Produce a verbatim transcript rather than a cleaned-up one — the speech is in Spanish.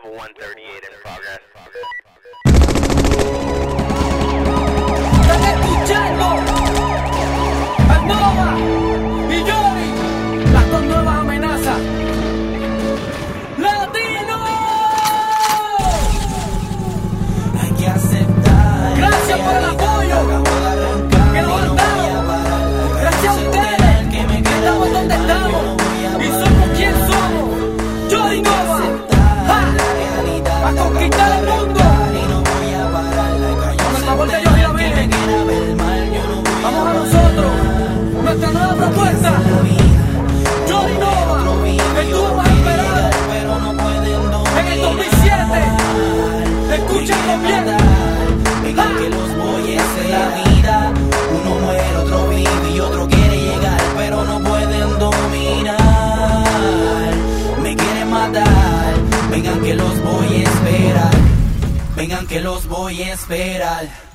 Level one thirty-eight in progress. Están escuchando al Nova y Johnny, las dos nuevas amenazas. ¡Latino! Hay que aceptar. Gracias por el apoyo que nos han dado. Gracias a ustedes que estamos donde estamos y somos quien somos. Johnny Nova, ¡ja! A conquistar el mundo. Con el favor de Dios y la Virgen. Vamos a nosotros, nuestra nueva propuesta. Johnny Nova, que tú vas a esperar en el dos mil siete. Escúchenlo bien. Vengan que los boyes de la vida, uno muere, otro vive y otro quiere llegar, pero no pueden dominar. Me quieren matar. Vengan que los voy a esperar. Vengan que los voy a esperar.